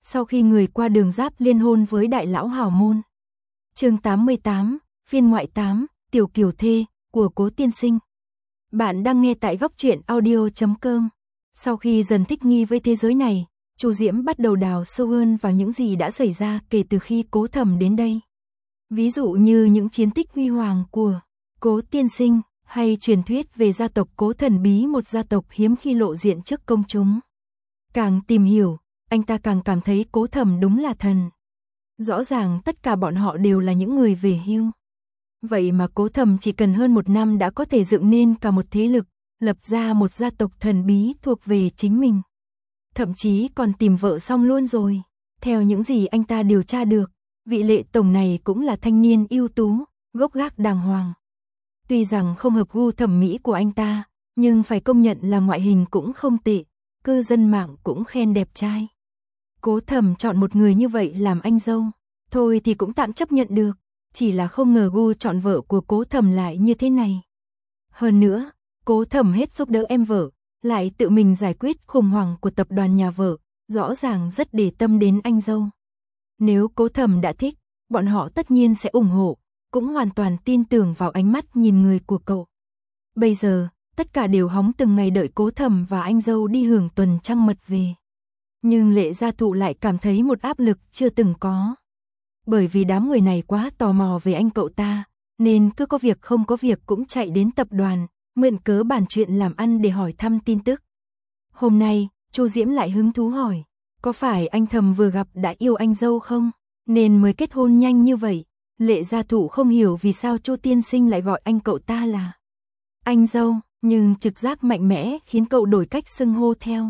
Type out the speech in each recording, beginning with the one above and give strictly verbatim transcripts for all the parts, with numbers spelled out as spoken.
sau khi người qua đường Giáp liên hôn với đại lão hào môn. Chương tám mươi tám, phiên ngoại tám, Tiểu Kiều Thê, của Cố Tiên Sinh. Bạn đang nghe tại góc truyện audio chấm com. Sau khi dần thích nghi với thế giới này, Chu Diễm bắt đầu đào sâu hơn vào những gì đã xảy ra kể từ khi Cố Thẩm đến đây. Ví dụ như những chiến tích huy hoàng của Cố Tiên Sinh, hay truyền thuyết về gia tộc Cố thần bí, một gia tộc hiếm khi lộ diện trước công chúng. Càng tìm hiểu, anh ta càng cảm thấy Cố Thẩm đúng là thần. Rõ ràng tất cả bọn họ đều là những người về hưu. Vậy mà Cố Thẩm chỉ cần hơn một năm đã có thể dựng nên cả một thế lực, lập ra một gia tộc thần bí thuộc về chính mình. Thậm chí còn tìm vợ xong luôn rồi. Theo những gì anh ta điều tra được, vị Lệ tổng này cũng là thanh niên ưu tú, gốc gác đàng hoàng. Tuy rằng không hợp gu thẩm mỹ của anh ta, nhưng phải công nhận là ngoại hình cũng không tệ, cư dân mạng cũng khen đẹp trai. Cố Thẩm chọn một người như vậy làm anh dâu, thôi thì cũng tạm chấp nhận được, chỉ là không ngờ gu chọn vợ của Cố Thẩm lại như thế này. Hơn nữa, Cố Thẩm hết giúp đỡ em vợ, lại tự mình giải quyết khủng hoảng của tập đoàn nhà vợ, rõ ràng rất để tâm đến anh dâu. Nếu Cố Thẩm đã thích, bọn họ tất nhiên sẽ ủng hộ, cũng hoàn toàn tin tưởng vào ánh mắt nhìn người của cậu. Bây giờ, tất cả đều hóng từng ngày đợi Cố Thẩm và anh dâu đi hưởng tuần trăng mật về. Nhưng Lệ Gia Thụ lại cảm thấy một áp lực chưa từng có. Bởi vì đám người này quá tò mò về anh cậu ta, nên cứ có việc không có việc cũng chạy đến tập đoàn, mượn cớ bàn chuyện làm ăn để hỏi thăm tin tức. Hôm nay, Chu Diễm lại hứng thú hỏi, có phải anh Thẩm vừa gặp đã yêu anh dâu không, nên mới kết hôn nhanh như vậy? Lệ Gia Thụ không hiểu vì sao Chu Tiên Sinh lại gọi anh cậu ta là anh dâu, nhưng trực giác mạnh mẽ khiến cậu đổi cách xưng hô theo.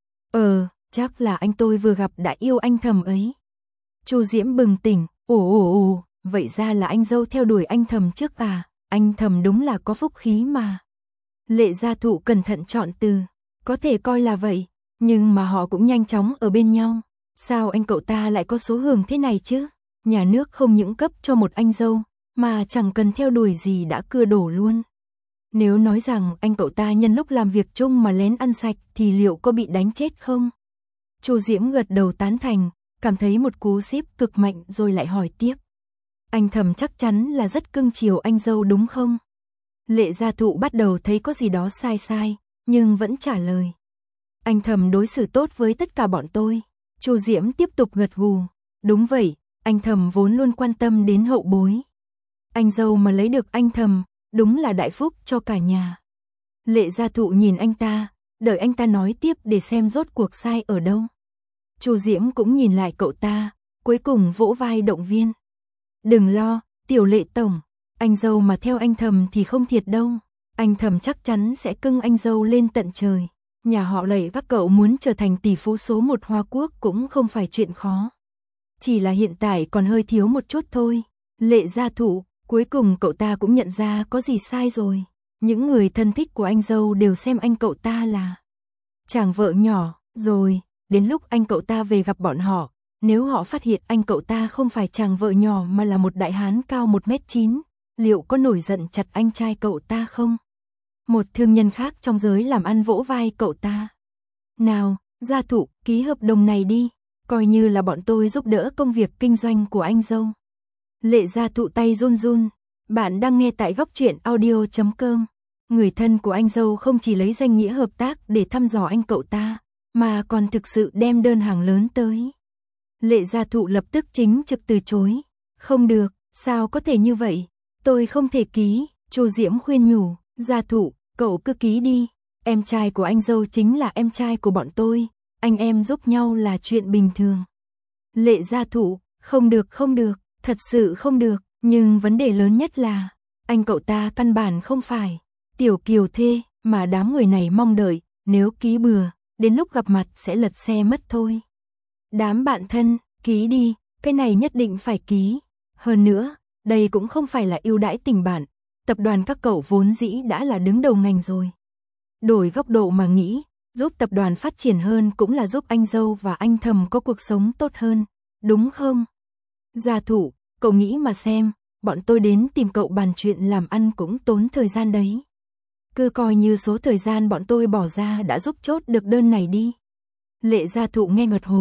Ờ, chắc là anh tôi vừa gặp đã yêu anh Thẩm ấy. Chu Diễm bừng tỉnh, ồ ồ ồ, vậy ra là anh dâu theo đuổi anh Thẩm trước à, anh Thẩm đúng là có phúc khí mà. Lệ Gia Thụ cẩn thận chọn từ, có thể coi là vậy, nhưng mà họ cũng nhanh chóng ở bên nhau. Sao anh cậu ta lại có số hưởng thế này chứ? Nhà nước không những cấp cho một anh dâu, mà chẳng cần theo đuổi gì đã cưa đổ luôn. Nếu nói rằng anh cậu ta nhân lúc làm việc chung mà lén ăn sạch thì liệu có bị đánh chết không? Chu Diễm gật đầu tán thành, cảm thấy một cú xíp cực mạnh rồi lại hỏi tiếp. Anh Thẩm chắc chắn là rất cưng chiều anh dâu đúng không? Lệ Gia Thụ bắt đầu thấy có gì đó sai sai, nhưng vẫn trả lời. Anh Thẩm đối xử tốt với tất cả bọn tôi. Chu Diễm tiếp tục gật gù. Đúng vậy, anh Thẩm vốn luôn quan tâm đến hậu bối. Anh dâu mà lấy được anh Thẩm, đúng là đại phúc cho cả nhà. Lệ Gia Thụ nhìn anh ta, đợi anh ta nói tiếp để xem rốt cuộc sai ở đâu. Chu Diễm cũng nhìn lại cậu ta, cuối cùng vỗ vai động viên. Đừng lo, Tiểu Lệ tổng, anh dâu mà theo anh Thẩm thì không thiệt đâu. Anh Thẩm chắc chắn sẽ cưng anh dâu lên tận trời. Nhà họ Lệ các cậu muốn trở thành tỷ phú số một Hoa Quốc cũng không phải chuyện khó. Chỉ là hiện tại còn hơi thiếu một chút thôi. Lệ Gia Thụ, cuối cùng cậu ta cũng nhận ra có gì sai rồi. Những người thân thích của anh dâu đều xem anh cậu ta là chàng vợ nhỏ, rồi, đến lúc anh cậu ta về gặp bọn họ, nếu họ phát hiện anh cậu ta không phải chàng vợ nhỏ mà là một đại hán cao một mét chín, liệu có nổi giận chặt anh trai cậu ta không? Một thương nhân khác trong giới làm ăn vỗ vai cậu ta. Nào, Gia Thụ, ký hợp đồng này đi, coi như là bọn tôi giúp đỡ công việc kinh doanh của anh dâu. Lệ Gia Thụ tay run run. Bạn đang nghe tại góc truyện audio chấm com. Người thân của anh dâu không chỉ lấy danh nghĩa hợp tác để thăm dò anh cậu ta, mà còn thực sự đem đơn hàng lớn tới. Lệ Gia Thụ lập tức chính trực từ chối. Không được, sao có thể như vậy? Tôi không thể ký. Chu Diễm khuyên nhủ. Gia Thụ, cậu cứ ký đi. Em trai của anh dâu chính là em trai của bọn tôi. Anh em giúp nhau là chuyện bình thường. Lệ Gia Thụ, không được không được, thật sự không được. Nhưng vấn đề lớn nhất là, anh cậu ta căn bản không phải Tiểu Kiều Thê mà đám người này mong đợi. Nếu ký bừa, đến lúc gặp mặt sẽ lật xe mất thôi. Đám bạn thân, ký đi, cái này nhất định phải ký. Hơn nữa, đây cũng không phải là ưu đãi tình bạn. Tập đoàn các cậu vốn dĩ đã là đứng đầu ngành rồi. Đổi góc độ mà nghĩ, giúp tập đoàn phát triển hơn cũng là giúp anh dâu và anh Thẩm có cuộc sống tốt hơn, đúng không? Gia Thụ, cậu nghĩ mà xem, bọn tôi đến tìm cậu bàn chuyện làm ăn cũng tốn thời gian đấy. Cứ coi như số thời gian bọn tôi bỏ ra đã giúp chốt được đơn này đi. Lệ Gia Thụ nghe một hồi,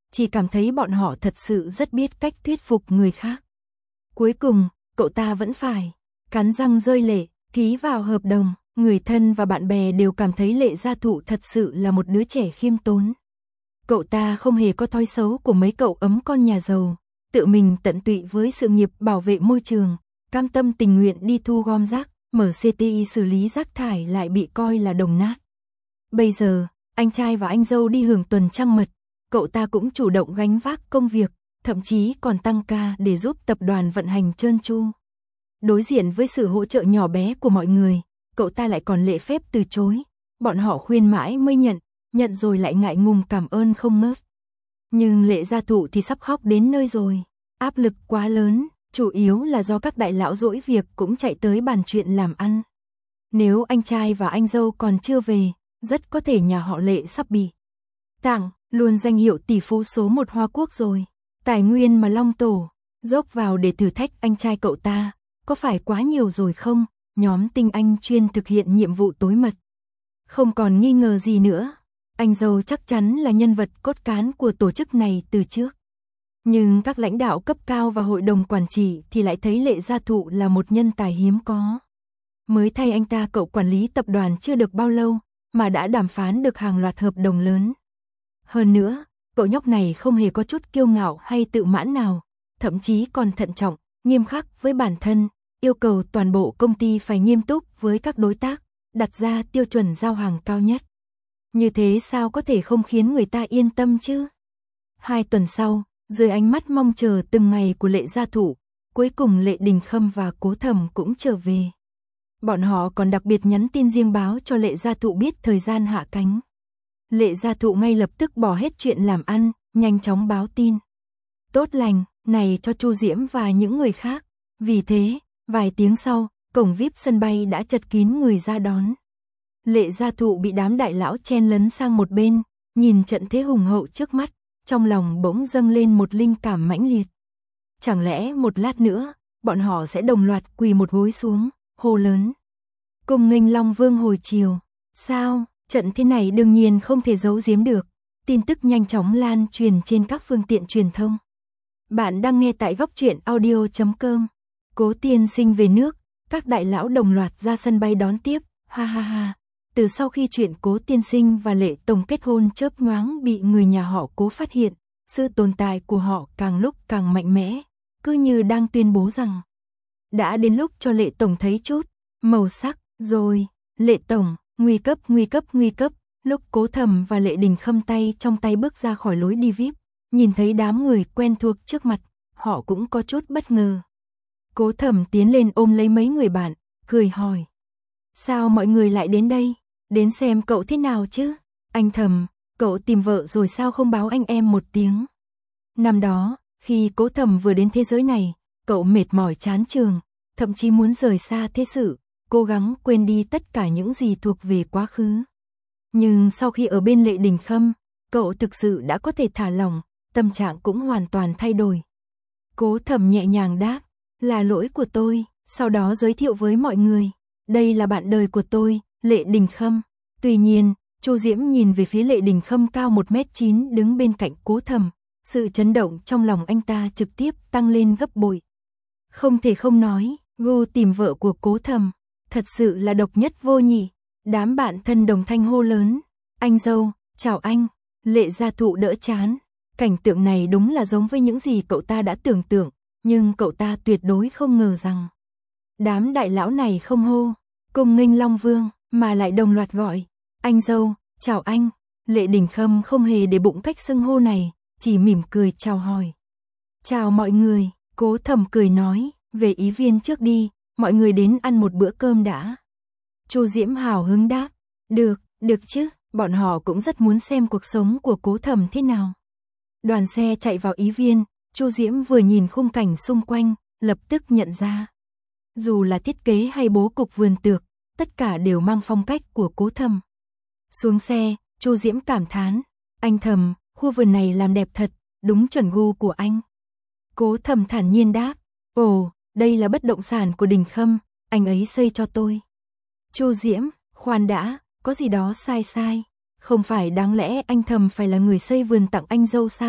chỉ cảm thấy bọn họ thật sự rất biết cách thuyết phục người khác. Cuối cùng, cậu ta vẫn phải cắn răng rơi lệ, ký vào hợp đồng. Người thân và bạn bè đều cảm thấy Lệ Gia Thụ thật sự là một đứa trẻ khiêm tốn. Cậu ta không hề có thói xấu của mấy cậu ấm con nhà giàu, tự mình tận tụy với sự nghiệp bảo vệ môi trường, cam tâm tình nguyện đi thu gom rác, mở xê tê i xử lý rác thải lại bị coi là đồng nát. Bây giờ, anh trai và anh dâu đi hưởng tuần trăng mật, cậu ta cũng chủ động gánh vác công việc, thậm chí còn tăng ca để giúp tập đoàn vận hành trơn tru. Đối diện với sự hỗ trợ nhỏ bé của mọi người, cậu ta lại còn lễ phép từ chối. Bọn họ khuyên mãi mới nhận, nhận rồi lại ngại ngùng cảm ơn không ngớt. Nhưng Lệ Gia Thụ thì sắp khóc đến nơi rồi. Áp lực quá lớn, chủ yếu là do các đại lão dỗi việc cũng chạy tới bàn chuyện làm ăn. Nếu anh trai và anh dâu còn chưa về, rất có thể nhà họ Lệ sắp bị tặng luôn danh hiệu tỷ phú số một Hoa Quốc rồi. Tài nguyên mà Long Tổ dốc vào để thử thách anh trai cậu ta, có phải quá nhiều rồi không? Nhóm tinh anh chuyên thực hiện nhiệm vụ tối mật. Không còn nghi ngờ gì nữa, anh dâu chắc chắn là nhân vật cốt cán của tổ chức này từ trước. Nhưng các lãnh đạo cấp cao và hội đồng quản trị thì lại thấy Lệ Gia Thụ là một nhân tài hiếm có. Mới thay anh ta cậu quản lý tập đoàn chưa được bao lâu, mà đã đàm phán được hàng loạt hợp đồng lớn. Hơn nữa, cậu nhóc này không hề có chút kiêu ngạo hay tự mãn nào, thậm chí còn thận trọng, nghiêm khắc với bản thân, yêu cầu toàn bộ công ty phải nghiêm túc với các đối tác, đặt ra tiêu chuẩn giao hàng cao nhất. Như thế sao có thể không khiến người ta yên tâm chứ? Hai tuần sau, dưới ánh mắt mong chờ từng ngày của Lệ Gia Thụ, cuối cùng Lệ Đình Khâm và Cố Thầm cũng trở về. Bọn họ còn đặc biệt nhắn tin riêng báo cho Lệ Gia Thụ biết thời gian hạ cánh. Lệ Gia Thụ ngay lập tức bỏ hết chuyện làm ăn, nhanh chóng báo tin tốt lành này cho Chu Diễm và những người khác. Vì thế, vài tiếng sau, cổng vi ai pi sân bay đã chật kín người ra đón. Lệ Gia Thụ bị đám đại lão chen lấn sang một bên, nhìn trận thế hùng hậu trước mắt, trong lòng bỗng dâng lên một linh cảm mãnh liệt. Chẳng lẽ một lát nữa, bọn họ sẽ đồng loạt quỳ một gối xuống, hô lớn: "Cùng nghênh Long Vương hồi chiều." Sao? Trận thế này đương nhiên không thể giấu giếm được, tin tức nhanh chóng lan truyền trên các phương tiện truyền thông. Bạn đang nghe tại góc truyện audio chấm com. Cố tiên sinh về nước, các đại lão đồng loạt ra sân bay đón tiếp, ha ha ha. Từ sau khi chuyện Cố tiên sinh và Lệ Tổng kết hôn chớp nhoáng bị người nhà họ Cố phát hiện, sự tồn tại của họ càng lúc càng mạnh mẽ, cứ như đang tuyên bố rằng đã đến lúc cho Lệ Tổng thấy chút màu sắc rồi. Lệ Tổng, nguy cấp nguy cấp nguy cấp. Lúc Cố Thầm và Lệ Đình Khâm tay trong tay bước ra khỏi lối đi vi ai pi, nhìn thấy đám người quen thuộc trước mặt, họ cũng có chút bất ngờ. Cố Thầm tiến lên ôm lấy mấy người bạn, cười hỏi: "Sao mọi người lại đến đây? Đến xem cậu thế nào chứ? Anh Thầm, cậu tìm vợ rồi sao không báo anh em một tiếng?" Năm đó, khi Cố Thầm vừa đến thế giới này, cậu mệt mỏi chán trường, thậm chí muốn rời xa thế sự, cố gắng quên đi tất cả những gì thuộc về quá khứ. Nhưng sau khi ở bên Lệ Đình Khâm, cậu thực sự đã có thể thả lỏng, tâm trạng cũng hoàn toàn thay đổi. Cố Thầm nhẹ nhàng đáp: "Là lỗi của tôi." Sau đó giới thiệu với mọi người: "Đây là bạn đời của tôi, Lệ Đình Khâm." Tuy nhiên, Chu Diễm nhìn về phía Lệ Đình Khâm cao một mét chín đứng bên cạnh Cố Thầm, sự chấn động trong lòng anh ta trực tiếp tăng lên gấp bội. Không thể không nói, gu tìm vợ của Cố Thầm thật sự là độc nhất vô nhị. Đám bạn thân đồng thanh hô lớn: "Anh dâu, chào anh." Lệ Gia Thụ đỡ chán. Cảnh tượng này đúng là giống với những gì cậu ta đã tưởng tượng, nhưng cậu ta tuyệt đối không ngờ rằng đám đại lão này không hô "Cùng nghênh Long Vương" mà lại đồng loạt gọi: "Anh dâu, chào anh." Lệ Đình Khâm không hề để bụng cách xưng hô này, chỉ mỉm cười chào hỏi: "Chào mọi người." Cố Thầm cười nói: "Về ý viên trước đi, mọi người đến ăn một bữa cơm đã." Chu Diễm hào hứng đáp: "Được, được chứ, bọn họ cũng rất muốn xem cuộc sống của Cố Thầm thế nào." Đoàn xe chạy vào ý viên, Chu Diễm vừa nhìn khung cảnh xung quanh, lập tức nhận ra. Dù là thiết kế hay bố cục vườn tược, tất cả đều mang phong cách của Cố Thầm. Xuống xe, Chu Diễm cảm thán: "Anh Thầm, khu vườn này làm đẹp thật, đúng chuẩn gu của anh." Cố Thầm thản nhiên đáp: "Ồ, đây là bất động sản của Đình Khâm, anh ấy xây cho tôi." Chu Diễm: "Khoan đã, có gì đó sai sai. Không phải đáng lẽ anh Thầm phải là người xây vườn tặng anh dâu sao?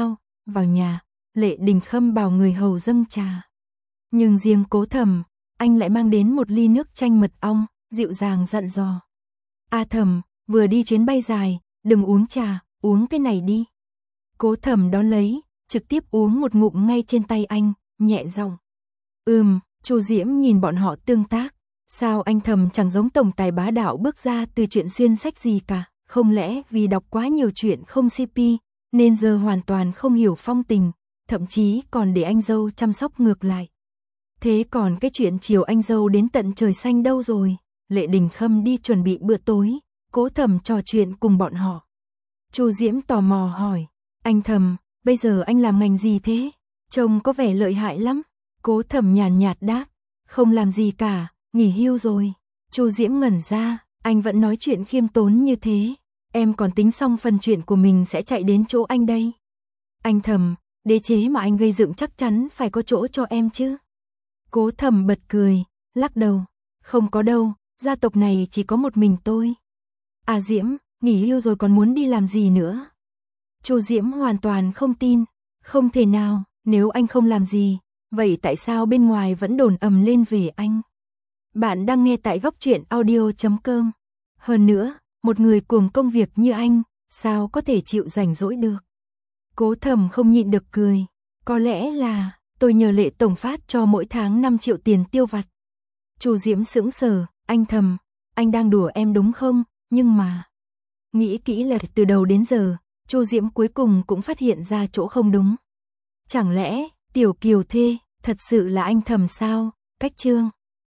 vào nhà, Lệ Đình Khâm bảo người hầu dâng trà. Nhưng riêng Cố Thầm, anh lại mang đến một ly nước chanh mật ong, dịu dàng dặn dò. A Thầm, vừa đi chuyến bay dài, đừng uống trà, uống cái này đi. Cố Thầm đón lấy, trực tiếp uống một ngụm ngay trên tay anh, nhẹ giọng. Ừm, Chu Diễm nhìn bọn họ tương tác. Sao anh Thầm chẳng giống tổng tài bá đạo bước ra từ chuyện xuyên sách gì cả, không lẽ vì đọc quá nhiều chuyện không xê pê, nên giờ hoàn toàn không hiểu phong tình, thậm chí còn để anh dâu chăm sóc ngược lại. Thế còn cái chuyện chiều anh dâu đến tận trời xanh đâu rồi? Lệ Đình Khâm đi chuẩn bị bữa tối, Cố Thầm trò chuyện cùng bọn họ. Chu Diễm tò mò hỏi, anh Thầm, bây giờ anh làm ngành gì thế? Trông có vẻ lợi hại lắm. Cố Thầm nhàn nhạt đáp, không làm gì cả, nghỉ hưu rồi. Chu Diễm ngẩn ra, anh vẫn nói chuyện khiêm tốn như thế. Em còn tính xong phần chuyện của mình sẽ chạy đến chỗ anh đây. Anh Thầm, đế chế mà anh gây dựng chắc chắn phải có chỗ cho em chứ. Cố Thầm bật cười, lắc đầu, không có đâu, gia tộc này chỉ có một mình tôi. À Diễm, nghỉ hưu rồi còn muốn đi làm gì nữa? Chu Diễm hoàn toàn không tin, không thể nào, nếu anh không làm gì, vậy tại sao bên ngoài vẫn đồn ầm lên về anh? Bạn đang nghe tại góc truyện audio chấm com. Hơn nữa, một người cuồng công việc như anh, sao có thể chịu rảnh rỗi được? Cố Thầm không nhịn được cười, có lẽ là tôi nhờ Lệ tổng phát cho mỗi tháng năm triệu tiền tiêu vặt. Chu Diễm sững sờ, anh Thầm, anh đang đùa em đúng không? Nhưng mà, nghĩ kỹ là từ đầu đến giờ, Chu Diễm cuối cùng cũng phát hiện ra chỗ không đúng. Chẳng lẽ, Tiểu Kiều Thê, thật sự là anh Thầm sao? Cách chương